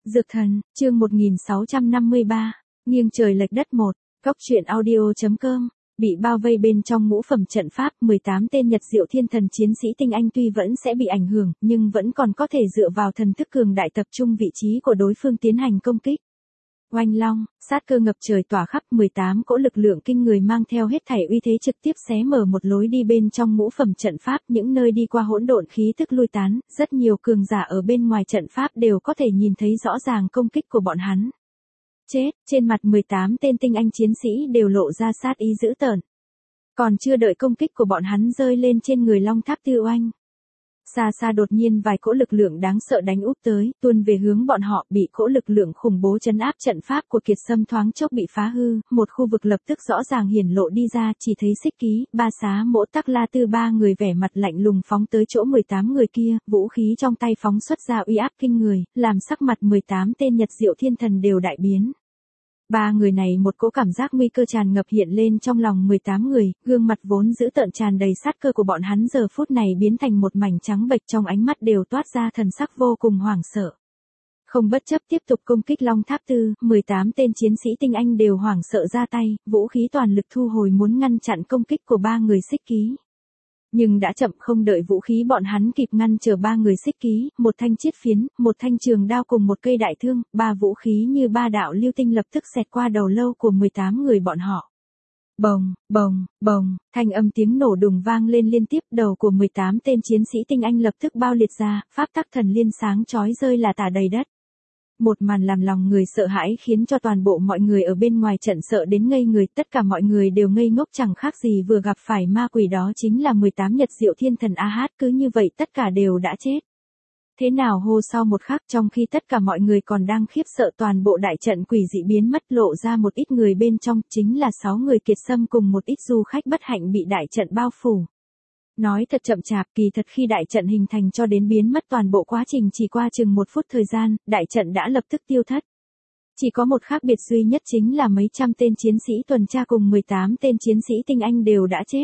Dược thần, chương 1653, nghiêng trời lệch đất 1, Cóc truyện audio.com, bị bao vây bên trong ngũ phẩm trận pháp, 18 tên Nhật Diệu Thiên Thần chiến sĩ tinh anh tuy vẫn sẽ bị ảnh hưởng, nhưng vẫn còn có thể dựa vào thần thức cường đại tập trung vị trí của đối phương tiến hành công kích. Oanh long, sát cơ ngập trời tỏa khắp, 18 cỗ lực lượng kinh người mang theo hết thảy uy thế trực tiếp xé mở một lối đi bên trong ngũ phẩm trận pháp, những nơi đi qua hỗn độn khí tức lui tán, rất nhiều cường giả ở bên ngoài trận pháp đều có thể nhìn thấy rõ ràng công kích của bọn hắn. Chết, trên mặt 18 tên tinh anh chiến sĩ đều lộ ra sát ý dữ tợn. Còn chưa đợi công kích của bọn hắn rơi lên trên người Long Tháp Tư Oanh. Xa xa đột nhiên vài cỗ lực lượng đáng sợ đánh úp tới, tuôn về hướng bọn họ, bị cỗ lực lượng khủng bố trấn áp, trận pháp của Kiệt Sâm thoáng chốc bị phá hư, một khu vực lập tức rõ ràng hiển lộ đi ra, chỉ thấy Xích Ký, Ba Xá Mỗ, Tắc La Tư ba người vẻ mặt lạnh lùng phóng tới chỗ 18 người kia, vũ khí trong tay phóng xuất ra uy áp kinh người, làm sắc mặt 18 tên Nhật Diệu Thiên Thần đều đại biến. Ba người này một cỗ cảm giác nguy cơ tràn ngập hiện lên trong lòng 18 người, gương mặt vốn dữ tợn tràn đầy sát cơ của bọn hắn giờ phút này biến thành một mảnh trắng bệch, trong ánh mắt đều toát ra thần sắc vô cùng hoảng sợ. Không bất chấp tiếp tục công kích Long Tháp Tư, 18 tên chiến sĩ tinh anh đều hoảng sợ ra tay, vũ khí toàn lực thu hồi muốn ngăn chặn công kích của ba người Xích Ký. Nhưng đã chậm, không đợi vũ khí bọn hắn kịp ngăn trở ba người Xích Ký, một thanh chiết phiến, một thanh trường đao cùng một cây đại thương, ba vũ khí như ba đạo lưu tinh lập tức xẹt qua đầu lâu của 18 người bọn họ. Bồng, bồng, bồng, thanh âm tiếng nổ đùng vang lên liên tiếp, đầu của 18 tên chiến sĩ tinh anh lập tức bao liệt ra, pháp tắc thần liên sáng chói rơi là tả đầy đất. Một màn làm lòng người sợ hãi khiến cho toàn bộ mọi người ở bên ngoài trận sợ đến ngây người, tất cả mọi người đều ngây ngốc chẳng khác gì vừa gặp phải ma quỷ, đó chính là 18 Nhật Diệu Thiên Thần AH, cứ như vậy tất cả đều đã chết. Thế nào hô sau một khắc, trong khi tất cả mọi người còn đang khiếp sợ, toàn bộ đại trận quỷ dị biến mất, lộ ra một ít người bên trong, chính là 6 người Kiệt Sâm cùng một ít du khách bất hạnh bị đại trận bao phủ. Nói thật chậm chạp, kỳ thật khi đại trận hình thành cho đến biến mất toàn bộ quá trình chỉ qua chừng 1 phút thời gian, đại trận đã lập tức tiêu thất. Chỉ có một khác biệt duy nhất chính là mấy trăm tên chiến sĩ tuần tra cùng 18 tên chiến sĩ tinh anh đều đã chết.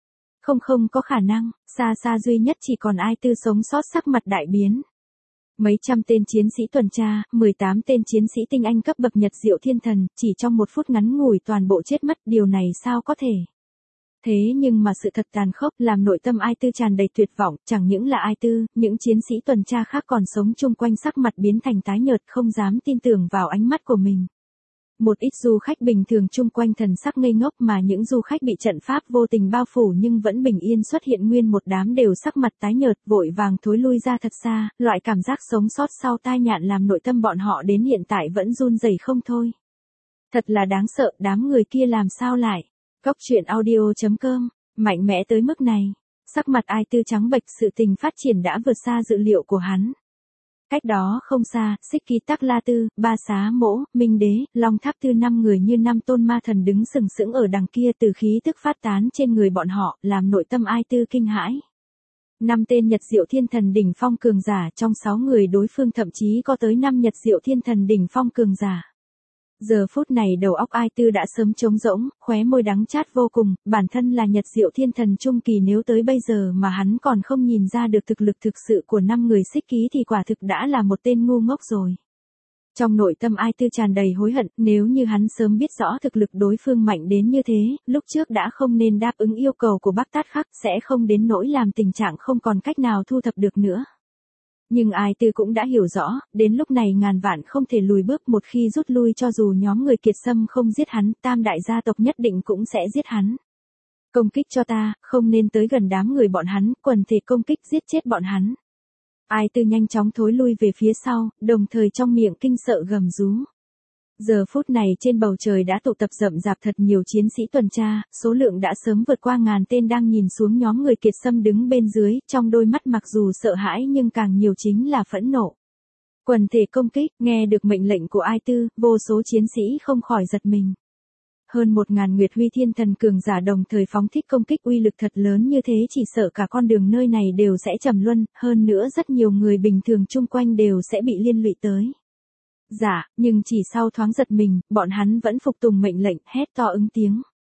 Không có khả năng, xa xa duy nhất chỉ còn Ai Tư sống sót, sắc mặt đại biến. Mấy trăm tên chiến sĩ tuần tra, 18 tên chiến sĩ tinh anh cấp bậc Nhật Diệu Thiên Thần, chỉ trong 1 phút ngắn ngủi toàn bộ chết mất, điều này sao có thể? Thế nhưng mà sự thật tàn khốc làm nội tâm Ai Tư tràn đầy tuyệt vọng, chẳng những là Ai Tư, những chiến sĩ tuần tra khác còn sống chung quanh sắc mặt biến thành tái nhợt, không dám tin tưởng vào ánh mắt của mình. Một ít du khách bình thường chung quanh thần sắc ngây ngốc, mà những du khách bị trận pháp vô tình bao phủ nhưng vẫn bình yên xuất hiện nguyên một đám đều sắc mặt tái nhợt, vội vàng thối lui ra thật xa, loại cảm giác sống sót sau tai nạn làm nội tâm bọn họ đến hiện tại vẫn run rẩy không thôi. Thật là đáng sợ, đám người kia làm sao lại? Cóc truyện audio.com, mạnh mẽ tới mức này. Sắc mặt Ai Tư trắng bệch, sự tình phát triển đã vượt xa dự liệu của hắn. Cách đó không xa, Xích Ký, Tắc La Tư, Ba Xá Mỗ, Minh Đế, Long Tháp Tư, 5 người như 5 tôn ma thần đứng sừng sững ở đằng kia, từ khí tức phát tán trên người bọn họ, làm nội tâm Ai Tư kinh hãi. 5 tên Nhật Diệu Thiên Thần đỉnh phong cường giả, trong 6 người đối phương thậm chí có tới 5 Nhật Diệu Thiên Thần đỉnh phong cường giả. Giờ phút này đầu óc Ai Tư đã sớm trống rỗng, khóe môi đắng chát vô cùng, bản thân là Nhật Diệu Thiên Thần trung kỳ, nếu tới bây giờ mà hắn còn không nhìn ra được thực lực thực sự của 5 người Xích Ký thì quả thực đã là một tên ngu ngốc rồi. Trong nội tâm Ai Tư tràn đầy hối hận, nếu như hắn sớm biết rõ thực lực đối phương mạnh đến như thế, lúc trước đã không nên đáp ứng yêu cầu của Bắc Tát Khắc, sẽ không đến nỗi làm tình trạng không còn cách nào thu thập được nữa. Nhưng Ai Tư cũng đã hiểu rõ, đến lúc này ngàn vạn không thể lùi bước, một khi rút lui cho dù nhóm người Kiệt Sâm không giết hắn, tam đại gia tộc nhất định cũng sẽ giết hắn. Công kích cho ta, không nên tới gần đám người bọn hắn, quần thể công kích giết chết bọn hắn. Ai Tư nhanh chóng thối lui về phía sau, đồng thời trong miệng kinh sợ gầm rú. Giờ phút này trên bầu trời đã tụ tập rậm rạp thật nhiều chiến sĩ tuần tra, số lượng đã sớm vượt qua 1000 tên, đang nhìn xuống nhóm người Kiệt Sâm đứng bên dưới, trong đôi mắt mặc dù sợ hãi nhưng càng nhiều chính là phẫn nộ. Quần thể công kích, nghe được mệnh lệnh của Ai Tư, vô số chiến sĩ không khỏi giật mình. Hơn 1000 Nguyệt Huy Thiên Thần cường giả đồng thời phóng thích công kích uy lực thật lớn như thế, chỉ sợ cả con đường nơi này đều sẽ trầm luân, hơn nữa rất nhiều người bình thường chung quanh đều sẽ bị liên lụy tới. Dạ, nhưng chỉ sau thoáng giật mình, bọn hắn vẫn phục tùng mệnh lệnh, hét to ứng tiếng.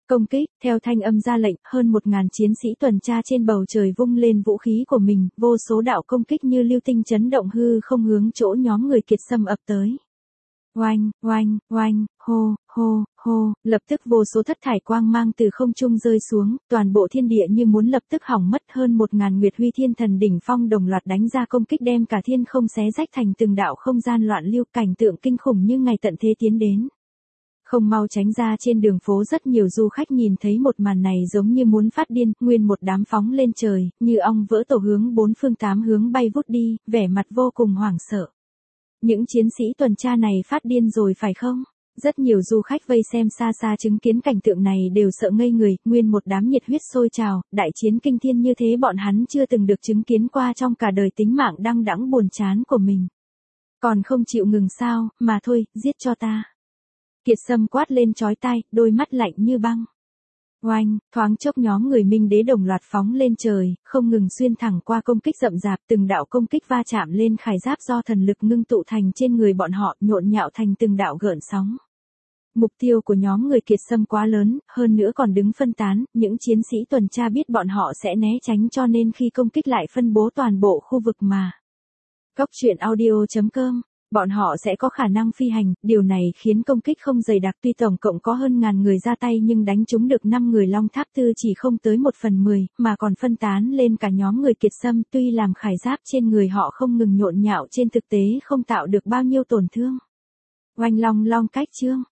Công kích, theo thanh âm ra lệnh, hơn 1.000 chiến sĩ tuần tra trên bầu trời vung lên vũ khí của mình, vô số đạo công kích như lưu tinh chấn động hư không hướng chỗ nhóm người Kiệt Sâm ập tới. Oanh, oanh, oanh, hô, hô, hô, lập tức vô số thất thải quang mang từ không trung rơi xuống, toàn bộ thiên địa như muốn lập tức hỏng mất. Hơn 1.000 Nguyệt Huy Thiên Thần đỉnh phong đồng loạt đánh ra công kích đem cả thiên không xé rách thành từng đạo không gian loạn lưu, cảnh tượng kinh khủng như ngày tận thế tiến đến. Không mau tránh ra, trên đường phố rất nhiều du khách nhìn thấy một màn này giống như muốn phát điên, nguyên một đám phóng lên trời, như ong vỡ tổ hướng bốn phương tám hướng bay vút đi, vẻ mặt vô cùng hoảng sợ. Những chiến sĩ tuần tra này phát điên rồi phải không? Rất nhiều du khách vây xem xa xa chứng kiến cảnh tượng này đều sợ ngây người, nguyên một đám nhiệt huyết sôi trào, đại chiến kinh thiên như thế bọn hắn chưa từng được chứng kiến qua trong cả đời tính mạng đăng đẵng buồn chán của mình. Còn không chịu ngừng sao, mà thôi, giết cho ta. Kiệt Sâm quát lên chói tai, đôi mắt lạnh như băng. Oanh, thoáng chốc nhóm người Minh Đế đồng loạt phóng lên trời, không ngừng xuyên thẳng qua công kích rậm rạp, từng đạo công kích va chạm lên khải giáp do thần lực ngưng tụ thành trên người bọn họ, nhộn nhạo thành từng đạo gợn sóng. Mục tiêu của nhóm người Kiệt Sâm quá lớn, hơn nữa còn đứng phân tán, những chiến sĩ tuần tra biết bọn họ sẽ né tránh cho nên khi công kích lại phân bố toàn bộ khu vực mà. Góc truyện audio.com. Bọn họ sẽ có khả năng phi hành, điều này khiến công kích không dày đặc, tuy tổng cộng có hơn 1.000 người ra tay nhưng đánh trúng được 5 người Long Tháp Tư chỉ không tới 1/10, mà còn phân tán lên cả nhóm người Kiệt Sâm, tuy làm khải giáp trên người họ không ngừng nhộn nhạo trên thực tế không tạo được bao nhiêu tổn thương. Oanh long long cách chương.